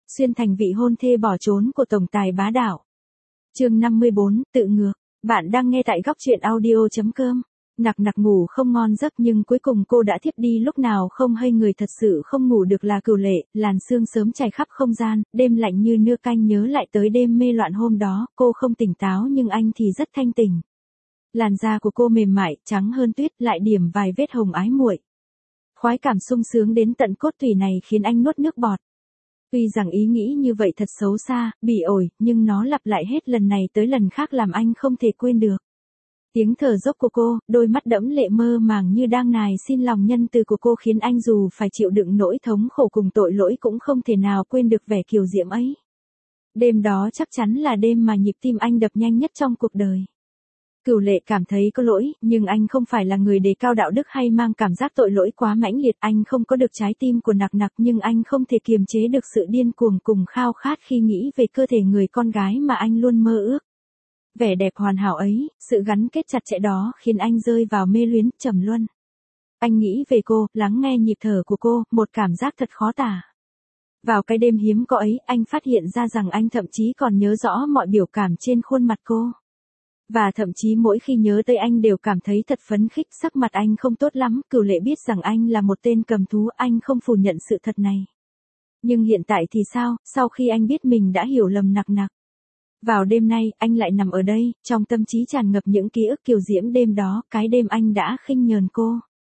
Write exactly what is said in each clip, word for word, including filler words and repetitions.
xuyên thành vị hôn thê bỏ trốn của tổng tài bá đạo. Chương năm mươi bốn, tự ngược. Bạn đang nghe tại góc truyện audio chấm com. Nặc nặc ngủ không ngon giấc nhưng cuối cùng cô đã thiếp đi lúc nào không hay, người thật sự không ngủ được là Cửu Lệ, làn sương sớm trải khắp không gian, đêm lạnh như nưa canh nhớ lại tới đêm mê loạn hôm đó, cô không tỉnh táo nhưng anh thì rất thanh tỉnh. Làn da của cô mềm mại, trắng hơn tuyết, lại điểm vài vết hồng ái muội. Khoái cảm sung sướng đến tận cốt tủy này khiến anh nuốt nước bọt. Tuy rằng ý nghĩ như vậy thật xấu xa, bỉ ổi, nhưng nó lặp lại hết lần này tới lần khác làm anh không thể quên được. Tiếng thở dốc của cô, đôi mắt đẫm lệ mơ màng như đang nài xin lòng nhân từ của cô khiến anh dù phải chịu đựng nỗi thống khổ cùng tội lỗi cũng không thể nào quên được vẻ kiều diễm ấy. Đêm đó chắc chắn là đêm mà nhịp tim anh đập nhanh nhất trong cuộc đời. Cửu Lệ cảm thấy có lỗi, nhưng anh không phải là người đề cao đạo đức hay mang cảm giác tội lỗi quá mãnh liệt, anh không có được trái tim của Nặc Nặc nhưng anh không thể kiềm chế được sự điên cuồng cùng khao khát khi nghĩ về cơ thể người con gái mà anh luôn mơ ước. Vẻ đẹp hoàn hảo ấy, sự gắn kết chặt chẽ đó khiến anh rơi vào mê luyến, trầm luân. Anh nghĩ về cô, lắng nghe nhịp thở của cô, một cảm giác thật khó tả. Vào cái đêm hiếm có ấy, anh phát hiện ra rằng anh thậm chí còn nhớ rõ mọi biểu cảm trên khuôn mặt cô. Và thậm chí mỗi khi nhớ tới anh đều cảm thấy thật phấn khích, sắc mặt anh không tốt lắm, Cửu Lệ biết rằng anh là một tên cầm thú, anh không phủ nhận sự thật này. Nhưng hiện tại thì sao, sau khi anh biết mình đã hiểu lầm Nặc Nặc. Vào đêm nay, anh lại nằm ở đây, trong tâm trí tràn ngập những ký ức kiều diễm đêm đó, cái đêm anh đã khinh nhờn cô.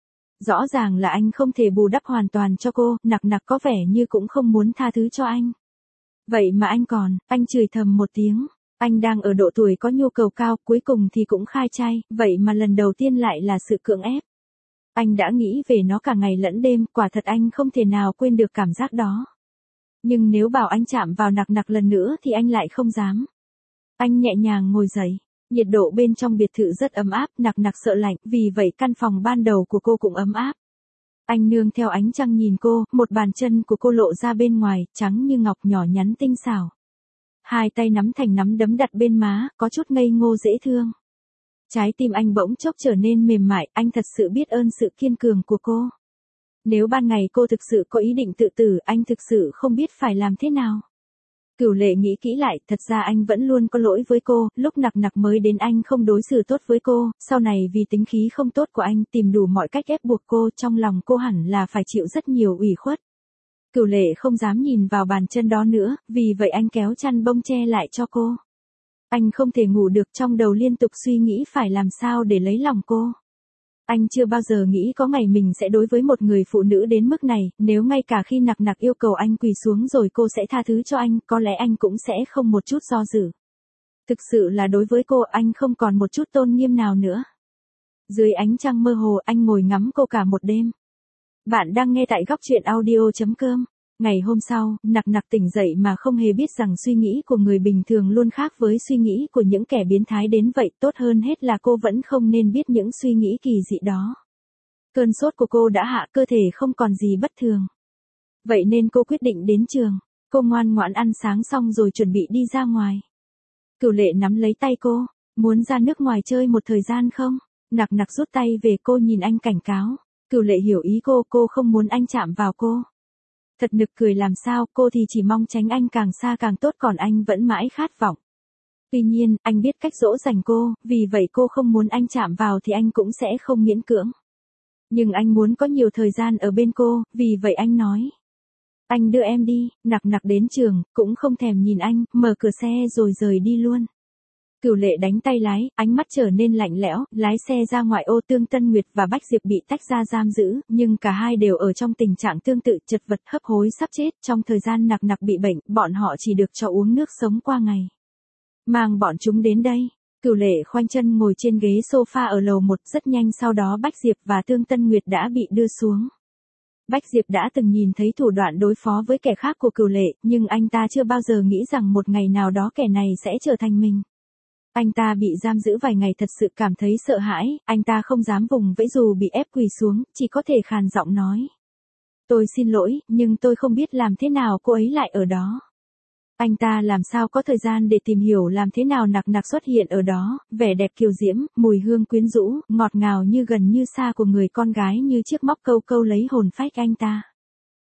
Rõ ràng là anh không thể bù đắp hoàn toàn cho cô, Nặc Nặc có vẻ như cũng không muốn tha thứ cho anh. Vậy mà anh còn, anh chửi thầm một tiếng. Anh đang ở độ tuổi có nhu cầu cao, cuối cùng thì cũng khai trai, vậy mà lần đầu tiên lại là sự cưỡng ép. Anh đã nghĩ về nó cả ngày lẫn đêm, quả thật anh không thể nào quên được cảm giác đó. Nhưng nếu bảo anh chạm vào Nặc Nặc lần nữa thì anh lại không dám. Anh nhẹ nhàng ngồi dậy, nhiệt độ bên trong biệt thự rất ấm áp, Nặc Nặc sợ lạnh, vì vậy căn phòng ban đầu của cô cũng ấm áp. Anh nương theo ánh trăng nhìn cô, một bàn chân của cô lộ ra bên ngoài, trắng như ngọc nhỏ nhắn tinh xảo. Hai tay nắm thành nắm đấm đặt bên má, có chút ngây ngô dễ thương. Trái tim anh bỗng chốc trở nên mềm mại, anh thật sự biết ơn sự kiên cường của cô. Nếu ban ngày cô thực sự có ý định tự tử, anh thực sự không biết phải làm thế nào. Cửu Lệ nghĩ kỹ lại, thật ra anh vẫn luôn có lỗi với cô, lúc Nặc Nặc mới đến anh không đối xử tốt với cô, sau này vì tính khí không tốt của anh tìm đủ mọi cách ép buộc cô, trong lòng cô hẳn là phải chịu rất nhiều ủy khuất. Cửu Lệ không dám nhìn vào bàn chân đó nữa, vì vậy anh kéo chăn bông che lại cho cô. Anh không thể ngủ được, trong đầu liên tục suy nghĩ phải làm sao để lấy lòng cô. Anh chưa bao giờ nghĩ có ngày mình sẽ đối với một người phụ nữ đến mức này, nếu ngay cả khi Nặc Nặc yêu cầu anh quỳ xuống rồi cô sẽ tha thứ cho anh, có lẽ anh cũng sẽ không một chút do dự. Thực sự là đối với cô anh không còn một chút tôn nghiêm nào nữa. Dưới ánh trăng mơ hồ anh ngồi ngắm cô cả một đêm. Bạn đang nghe tại góc truyện audio chấm com. Ngày hôm sau, Nặc Nặc tỉnh dậy mà không hề biết rằng suy nghĩ của người bình thường luôn khác với suy nghĩ của những kẻ biến thái đến vậy, tốt hơn hết là cô vẫn không nên biết những suy nghĩ kỳ dị đó. Cơn sốt của cô đã hạ, cơ thể không còn gì bất thường. Vậy nên cô quyết định đến trường. Cô ngoan ngoãn ăn sáng xong rồi chuẩn bị đi ra ngoài. Cửu Lệ nắm lấy tay cô, muốn ra nước ngoài chơi một thời gian không? Nặc Nặc rút tay về, cô nhìn anh cảnh cáo. Cửu Lệ hiểu ý cô, cô không muốn anh chạm vào cô. Thật nực cười làm sao, cô thì chỉ mong tránh anh càng xa càng tốt, còn anh vẫn mãi khát vọng. Tuy nhiên, anh biết cách dỗ dành cô, vì vậy cô không muốn anh chạm vào thì anh cũng sẽ không miễn cưỡng. Nhưng anh muốn có nhiều thời gian ở bên cô, vì vậy anh nói. Anh đưa em đi. Nặc Nặc đến trường, cũng không thèm nhìn anh, mở cửa xe rồi rời đi luôn. Cửu Lệ đánh tay lái, ánh mắt trở nên lạnh lẽo, lái xe ra ngoại ô. Tương Tân Nguyệt và Bách Diệp bị tách ra giam giữ, nhưng cả hai đều ở trong tình trạng tương tự, chật vật, hấp hối sắp chết. Trong thời gian Nặc Nặc bị bệnh, bọn họ chỉ được cho uống nước sống qua ngày. Mang bọn chúng đến đây. Cửu Lệ khoanh chân ngồi trên ghế sofa ở lầu một, rất nhanh sau đó Bách Diệp và Tương Tân Nguyệt đã bị đưa xuống. Bách Diệp đã từng nhìn thấy thủ đoạn đối phó với kẻ khác của Cửu Lệ, nhưng anh ta chưa bao giờ nghĩ rằng một ngày nào đó kẻ này sẽ trở thành mình. Anh ta bị giam giữ vài ngày thật sự cảm thấy sợ hãi, anh ta không dám vùng vẫy dù bị ép quỳ xuống, chỉ có thể khàn giọng nói. Tôi xin lỗi, nhưng tôi không biết làm thế nào cô ấy lại ở đó. Anh ta làm sao có thời gian để tìm hiểu làm thế nào Nặc Nặc xuất hiện ở đó, vẻ đẹp kiều diễm, mùi hương quyến rũ, ngọt ngào như gần như xa của người con gái như chiếc móc câu câu lấy hồn phách anh ta.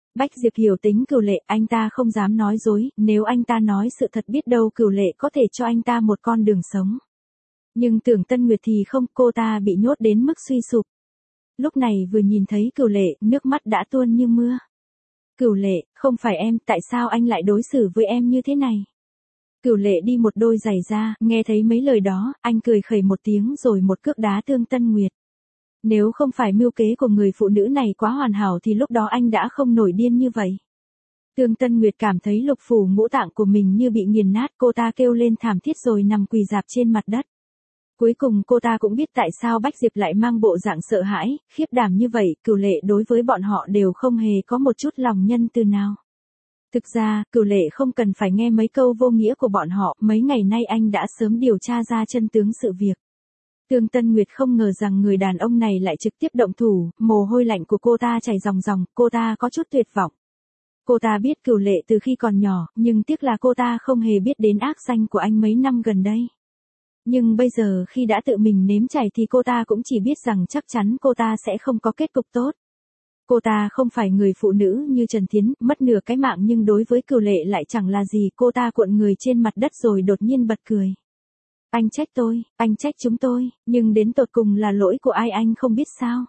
Bách Diệp hiểu tính Cửu Lệ, anh ta không dám nói dối, nếu anh ta nói sự thật biết đâu Cửu Lệ có thể cho anh ta một con đường sống. Nhưng Tưởng Tân Nguyệt thì không, cô ta bị nhốt đến mức suy sụp. Lúc này vừa nhìn thấy Cửu Lệ, nước mắt đã tuôn như mưa. Cửu Lệ, không phải em, tại sao anh lại đối xử với em như thế này? Cửu Lệ đi một đôi giày ra, nghe thấy mấy lời đó, anh cười khẩy một tiếng rồi một cước đá Tương Tân Nguyệt. Nếu không phải mưu kế của người phụ nữ này quá hoàn hảo thì lúc đó anh đã không nổi điên như vậy. Tương Tân Nguyệt cảm thấy lục phủ ngũ tạng của mình như bị nghiền nát, cô ta kêu lên thảm thiết rồi nằm quỳ rạp trên mặt đất. Cuối cùng cô ta cũng biết tại sao Bách Diệp lại mang bộ dạng sợ hãi, khiếp đảm như vậy, Cửu Lệ đối với bọn họ đều không hề có một chút lòng nhân từ nào. Thực ra, Cửu Lệ không cần phải nghe mấy câu vô nghĩa của bọn họ, mấy ngày nay anh đã sớm điều tra ra chân tướng sự việc. Tương Tân Nguyệt không ngờ rằng người đàn ông này lại trực tiếp động thủ, mồ hôi lạnh của cô ta chảy ròng ròng, cô ta có chút tuyệt vọng. Cô ta biết Cửu Lệ từ khi còn nhỏ, nhưng tiếc là cô ta không hề biết đến ác danh của anh mấy năm gần đây. Nhưng bây giờ khi đã tự mình nếm trải thì cô ta cũng chỉ biết rằng chắc chắn cô ta sẽ không có kết cục tốt. Cô ta không phải người phụ nữ như Trần Thiến, mất nửa cái mạng nhưng đối với Cửu Lệ lại chẳng là gì, cô ta cuộn người trên mặt đất rồi đột nhiên bật cười. Anh trách tôi, anh trách chúng tôi, nhưng đến tột cùng là lỗi của ai anh không biết sao.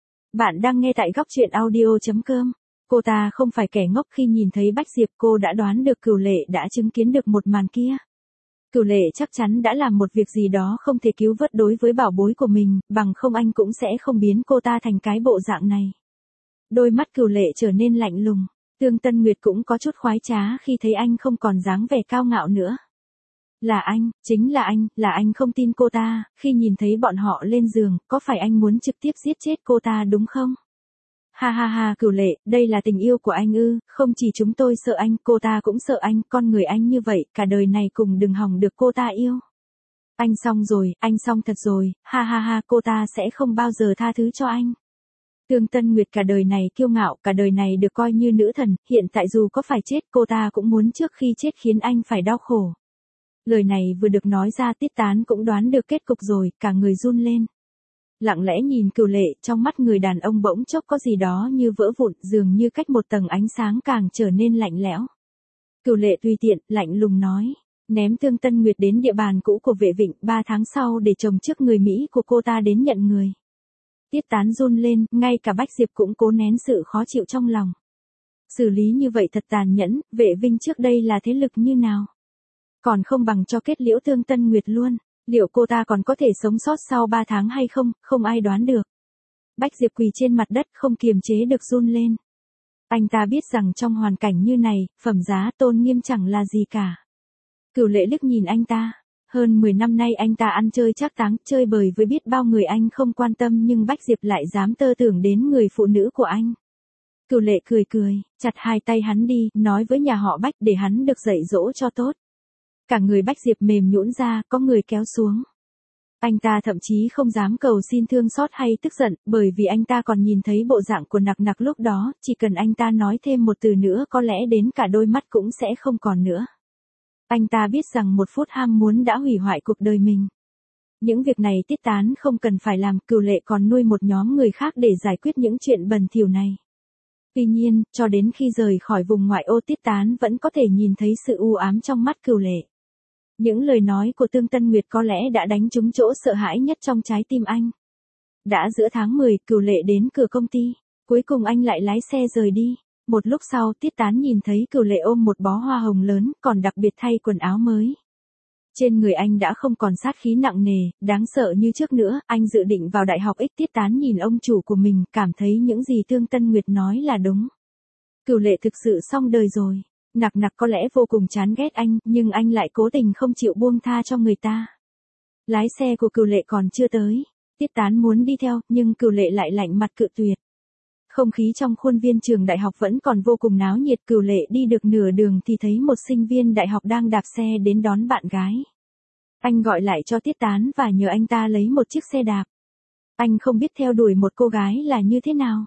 Bạn đang nghe tại góc truyện audio chấm com. Cô ta không phải kẻ ngốc, khi nhìn thấy Bách Diệp cô đã đoán được Cửu Lệ đã chứng kiến được một màn kia. Cửu Lệ chắc chắn đã làm một việc gì đó không thể cứu vớt đối với bảo bối của mình, bằng không anh cũng sẽ không biến cô ta thành cái bộ dạng này. Đôi mắt Cửu Lệ trở nên lạnh lùng, Tương Tân Nguyệt cũng có chút khoái trá khi thấy anh không còn dáng vẻ cao ngạo nữa. Là anh, chính là anh, là anh không tin cô ta, khi nhìn thấy bọn họ lên giường, có phải anh muốn trực tiếp giết chết cô ta đúng không? Ha ha ha, Cửu Lệ, đây là tình yêu của anh ư, không chỉ chúng tôi sợ anh, cô ta cũng sợ anh, con người anh như vậy, cả đời này cùng đừng hòng được cô ta yêu. Anh xong rồi, anh xong thật rồi, ha ha ha, cô ta sẽ không bao giờ tha thứ cho anh. Tương Tân Nguyệt cả đời này kiêu ngạo, cả đời này được coi như nữ thần, hiện tại dù có phải chết cô ta cũng muốn trước khi chết khiến anh phải đau khổ. Lời này vừa được nói ra Tiết Tán cũng đoán được kết cục rồi, cả người run lên. Lặng lẽ nhìn Cửu Lệ, trong mắt người đàn ông bỗng chốc có gì đó như vỡ vụn, dường như cách một tầng ánh sáng càng trở nên lạnh lẽo. Cửu Lệ tùy tiện, lạnh lùng nói, ném Tương Tân Nguyệt đến địa bàn cũ của Vệ Vịnh, ba tháng sau để chồng trước người Mỹ của cô ta đến nhận người. Tiết Tán run lên, ngay cả Bách Diệp cũng cố nén sự khó chịu trong lòng. Xử lý như vậy thật tàn nhẫn, Vệ Vinh trước đây là thế lực như nào? Còn không bằng cho kết liễu Tương Tân Nguyệt luôn. Liệu cô ta còn có thể sống sót sau ba tháng hay không, không ai đoán được. Bách Diệp quỳ trên mặt đất không kiềm chế được run lên. Anh ta biết rằng trong hoàn cảnh như này, phẩm giá tôn nghiêm chẳng là gì cả. Cửu Lệ liếc nhìn anh ta. Hơn mười năm nay anh ta ăn chơi trác táng, chơi bời với biết bao người anh không quan tâm nhưng Bách Diệp lại dám tơ tưởng đến người phụ nữ của anh. Cửu Lệ cười cười, chặt hai tay hắn đi, nói với nhà họ Bách để hắn được dạy dỗ cho tốt. Cả người Bách Diệp mềm nhũn ra, có người kéo xuống. Anh ta thậm chí không dám cầu xin thương xót hay tức giận, bởi vì anh ta còn nhìn thấy bộ dạng của Nặc Nặc lúc đó, chỉ cần anh ta nói thêm một từ nữa có lẽ đến cả đôi mắt cũng sẽ không còn nữa. Anh ta biết rằng một phút ham muốn đã hủy hoại cuộc đời mình. Những việc này Tiết Tán không cần phải làm, Cửu Lệ còn nuôi một nhóm người khác để giải quyết những chuyện bẩn thỉu này. Tuy nhiên, cho đến khi rời khỏi vùng ngoại ô Tiết Tán vẫn có thể nhìn thấy sự u ám trong mắt Cửu Lệ. Những lời nói của Tương Tân Nguyệt có lẽ đã đánh trúng chỗ sợ hãi nhất trong trái tim anh. Đã giữa tháng mười, Cửu Lệ đến cửa công ty. Cuối cùng anh lại lái xe rời đi. Một lúc sau Tiết Tán nhìn thấy Cửu Lệ ôm một bó hoa hồng lớn, còn đặc biệt thay quần áo mới. Trên người anh đã không còn sát khí nặng nề, đáng sợ như trước nữa, anh dự định vào đại học X. Tiết Tán nhìn ông chủ của mình, cảm thấy những gì Tương Tân Nguyệt nói là đúng. Cửu Lệ thực sự xong đời rồi. Nặc Nặc có lẽ vô cùng chán ghét anh, nhưng anh lại cố tình không chịu buông tha cho người ta. Lái xe của Cửu Lệ còn chưa tới. Tiết Tán muốn đi theo, nhưng Cửu Lệ lại lạnh mặt cự tuyệt. Không khí trong khuôn viên trường đại học vẫn còn vô cùng náo nhiệt. Cửu Lệ đi được nửa đường thì thấy một sinh viên đại học đang đạp xe đến đón bạn gái. Anh gọi lại cho Tiết Tán và nhờ anh ta lấy một chiếc xe đạp. Anh không biết theo đuổi một cô gái là như thế nào.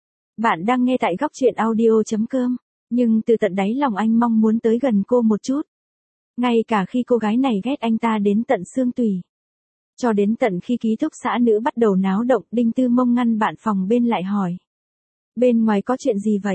Bạn đang nghe tại góc truyện audio chấm com. Nhưng từ tận đáy lòng anh mong muốn tới gần cô một chút. Ngay cả khi cô gái này ghét anh ta đến tận xương tủy. Cho đến tận khi ký túc xá nữ bắt đầu náo động, Đinh Tư Mông ngăn bạn phòng bên lại hỏi. Bên ngoài có chuyện gì vậy?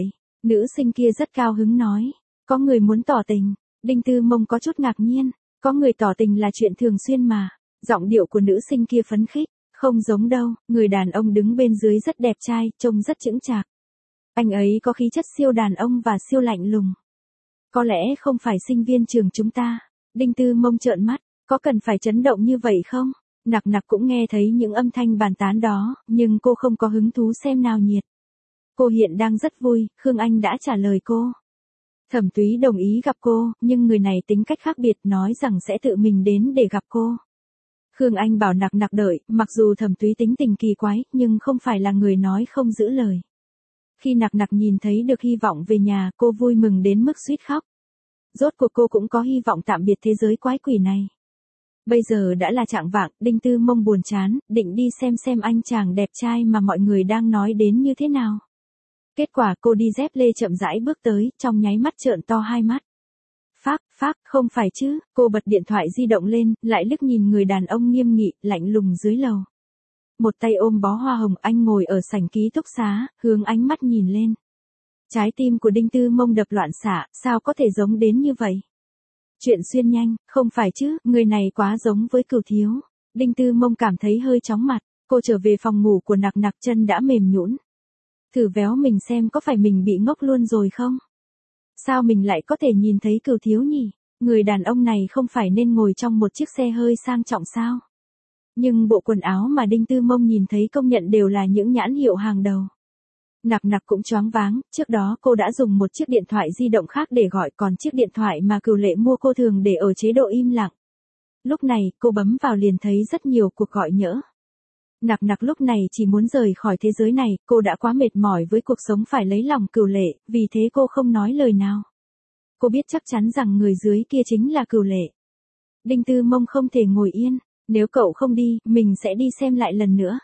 Nữ sinh kia rất cao hứng nói. Có người muốn tỏ tình. Đinh Tư Mông có chút ngạc nhiên. Có người tỏ tình là chuyện thường xuyên mà. Giọng điệu của nữ sinh kia phấn khích. Không giống đâu, người đàn ông đứng bên dưới rất đẹp trai, trông rất chững chạc. Anh ấy có khí chất siêu đàn ông và siêu lạnh lùng. Có lẽ không phải sinh viên trường chúng ta. Đinh Tư Mông trợn mắt. Có cần phải chấn động như vậy không? Nặc nặc cũng nghe thấy những âm thanh bàn tán đó, nhưng cô không có hứng thú xem nào nhiệt. Cô hiện đang rất vui, Khương Anh đã trả lời cô. Thẩm Túy đồng ý gặp cô, nhưng người này tính cách khác biệt, nói rằng sẽ tự mình đến để gặp cô. Khương Anh bảo nặc nặc đợi, mặc dù Thẩm Túy tính tình kỳ quái, nhưng không phải là người nói không giữ lời. Khi nặc nặc nhìn thấy được hy vọng về nhà, cô vui mừng đến mức suýt khóc. Rốt cuộc cô cũng có hy vọng tạm biệt thế giới quái quỷ này. Bây giờ đã là chạng vạng, Đinh Tư Mông buồn chán, định đi xem xem anh chàng đẹp trai mà mọi người đang nói đến như thế nào. Kết quả cô đi dép lê chậm rãi bước tới, trong nháy mắt trợn to hai mắt. Phác, phác, không phải chứ, cô bật điện thoại di động lên, lại liếc nhìn người đàn ông nghiêm nghị, lạnh lùng dưới lầu. Một tay ôm bó hoa hồng, anh ngồi ở sảnh ký túc xá, hướng ánh mắt nhìn lên. Trái tim của Đinh Tư Mông đập loạn xạ, sao có thể giống đến như vậy? Chuyện xuyên nhanh, không phải chứ, người này quá giống với Cửu Thiếu. Đinh Tư Mông cảm thấy hơi chóng mặt, cô trở về phòng ngủ của nặc nặc, chân đã mềm nhũn. Thử véo mình xem có phải mình bị ngốc luôn rồi không? Sao mình lại có thể nhìn thấy Cửu Thiếu nhỉ? Người đàn ông này không phải nên ngồi trong một chiếc xe hơi sang trọng sao? Nhưng bộ quần áo mà Đinh Tư Mông nhìn thấy công nhận đều là những nhãn hiệu hàng đầu. Nặc nặc cũng choáng váng, trước đó cô đã dùng một chiếc điện thoại di động khác để gọi, còn chiếc điện thoại mà Cửu Lệ mua cô thường để ở chế độ im lặng. Lúc này, cô bấm vào liền thấy rất nhiều cuộc gọi nhỡ. Nặc nặc lúc này chỉ muốn rời khỏi thế giới này, cô đã quá mệt mỏi với cuộc sống phải lấy lòng Cửu Lệ, vì thế cô không nói lời nào. Cô biết chắc chắn rằng người dưới kia chính là Cửu Lệ. Đinh Tư Mông không thể ngồi yên, nếu cậu không đi, mình sẽ đi xem lại lần nữa.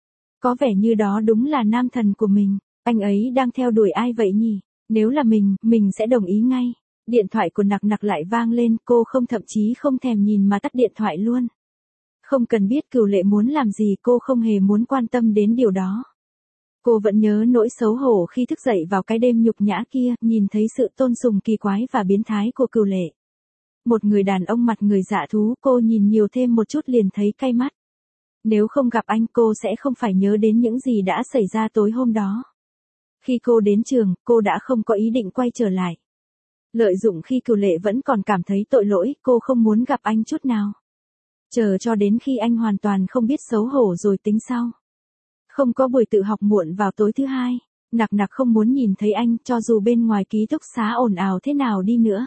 Có vẻ như đó đúng là nam thần của mình, anh ấy đang theo đuổi ai vậy nhỉ? Nếu là mình, mình sẽ đồng ý ngay. Điện thoại của nặc nặc lại vang lên, cô không thậm chí không thèm nhìn mà tắt điện thoại luôn. Không cần biết Cửu Lệ muốn làm gì, cô không hề muốn quan tâm đến điều đó. Cô vẫn nhớ nỗi xấu hổ khi thức dậy vào cái đêm nhục nhã kia, nhìn thấy sự tôn sùng kỳ quái và biến thái của Cửu Lệ. Một người đàn ông mặt người dạ thú, cô nhìn nhiều thêm một chút liền thấy cay mắt. Nếu không gặp anh, cô sẽ không phải nhớ đến những gì đã xảy ra tối hôm đó. Khi cô đến trường, cô đã không có ý định quay trở lại. Lợi dụng khi Cửu Lệ vẫn còn cảm thấy tội lỗi, cô không muốn gặp anh chút nào. Chờ cho đến khi anh hoàn toàn không biết xấu hổ rồi tính sau. Không có buổi tự học muộn vào tối thứ hai, nặc nặc không muốn nhìn thấy anh, cho dù bên ngoài ký túc xá ồn ào thế nào đi nữa.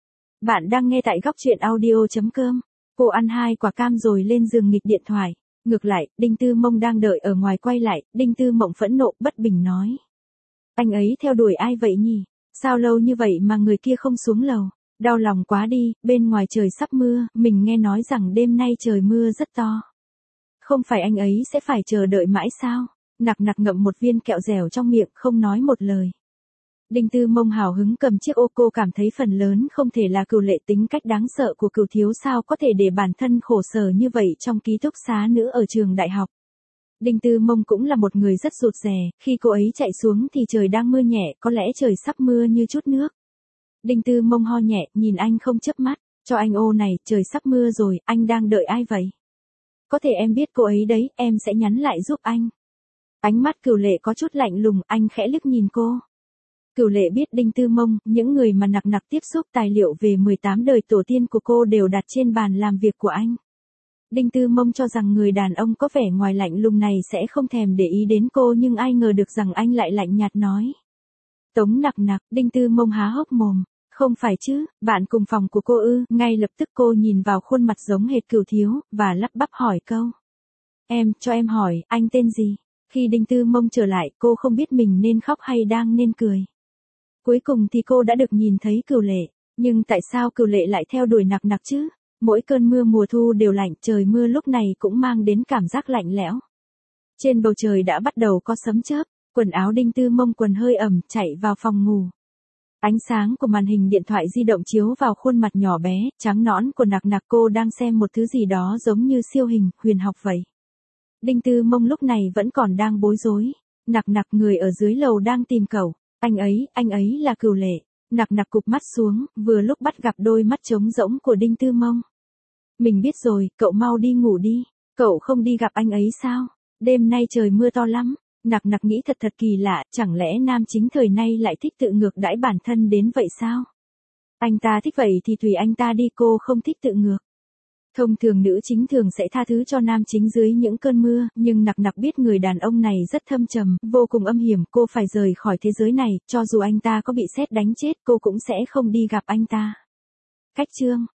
Bạn đang nghe tại góc truyện audio chấm com. Cô ăn hai quả cam rồi lên giường nghịch điện thoại. Ngược lại, Đinh Tư Mông đang đợi ở ngoài quay lại, Đinh Tư Mộng phẫn nộ, bất bình nói. Anh ấy theo đuổi ai vậy nhỉ? Sao lâu như vậy mà người kia không xuống lầu? Đau lòng quá đi, bên ngoài trời sắp mưa, mình nghe nói rằng đêm nay trời mưa rất to. Không phải anh ấy sẽ phải chờ đợi mãi sao? Nặc nặc ngậm một viên kẹo dẻo trong miệng, không nói một lời. Đinh Tư Mông hào hứng cầm chiếc ô, cô cảm thấy phần lớn không thể là Cửu Lệ, tính cách đáng sợ của Cửu Thiếu sao có thể để bản thân khổ sở như vậy trong ký túc xá nữ ở trường đại học. Đinh Tư Mông cũng là một người rất rụt rè, khi cô ấy chạy xuống thì trời đang mưa nhẹ, có lẽ trời sắp mưa như chút nước. Đinh Tư Mông ho nhẹ, nhìn anh không chớp mắt, cho anh ô này, trời sắp mưa rồi, anh đang đợi ai vậy? Có thể em biết cô ấy đấy, em sẽ nhắn lại giúp anh. Ánh mắt Cửu Lệ có chút lạnh lùng, anh khẽ liếc nhìn cô. Cửu Lệ biết Đinh Tư Mông, những người mà nặc nặc tiếp xúc, tài liệu về mười tám đời tổ tiên của cô đều đặt trên bàn làm việc của anh. Đinh Tư Mông cho rằng người đàn ông có vẻ ngoài lạnh lùng này sẽ không thèm để ý đến cô, nhưng ai ngờ được rằng anh lại lạnh nhạt nói. Tống nặc nặc, Đinh Tư Mông há hốc mồm. Không phải chứ, bạn cùng phòng của cô ư? Ngay lập tức cô nhìn vào khuôn mặt giống hệt Cửu Thiếu, và lắp bắp hỏi câu. Em, cho em hỏi, anh tên gì? Khi Đinh Tư Mông trở lại, cô không biết mình nên khóc hay đang nên cười. Cuối cùng thì cô đã được nhìn thấy Cửu Lệ, nhưng tại sao Cửu Lệ lại theo đuổi nặc nặc chứ? Mỗi cơn mưa mùa thu đều lạnh, trời mưa lúc này cũng mang đến cảm giác lạnh lẽo. Trên bầu trời đã bắt đầu có sấm chớp, quần áo Đinh Tư Mông quần hơi ẩm, chạy vào phòng ngủ. Ánh sáng của màn hình điện thoại di động chiếu vào khuôn mặt nhỏ bé, trắng nõn của nặc nặc, cô đang xem một thứ gì đó giống như siêu hình, huyền học vậy. Đinh Tư Mông lúc này vẫn còn đang bối rối. Nặc nặc, người ở dưới lầu đang tìm cậu. Anh ấy, anh ấy là Cửu Lệ. Nặc nặc cụp mắt xuống, vừa lúc bắt gặp đôi mắt trống rỗng của Đinh Tư Mông. Mình biết rồi, cậu mau đi ngủ đi. Cậu không đi gặp anh ấy sao? Đêm nay trời mưa to lắm. Nặc nặc nghĩ thật thật kỳ lạ, chẳng lẽ nam chính thời nay lại thích tự ngược đãi bản thân đến vậy sao? Anh ta thích vậy thì tùy anh ta đi, cô không thích tự ngược. Thông thường nữ chính thường sẽ tha thứ cho nam chính dưới những cơn mưa, nhưng nặc nặc biết người đàn ông này rất thâm trầm, vô cùng âm hiểm, cô phải rời khỏi thế giới này, cho dù anh ta có bị sét đánh chết, cô cũng sẽ không đi gặp anh ta. Cách chương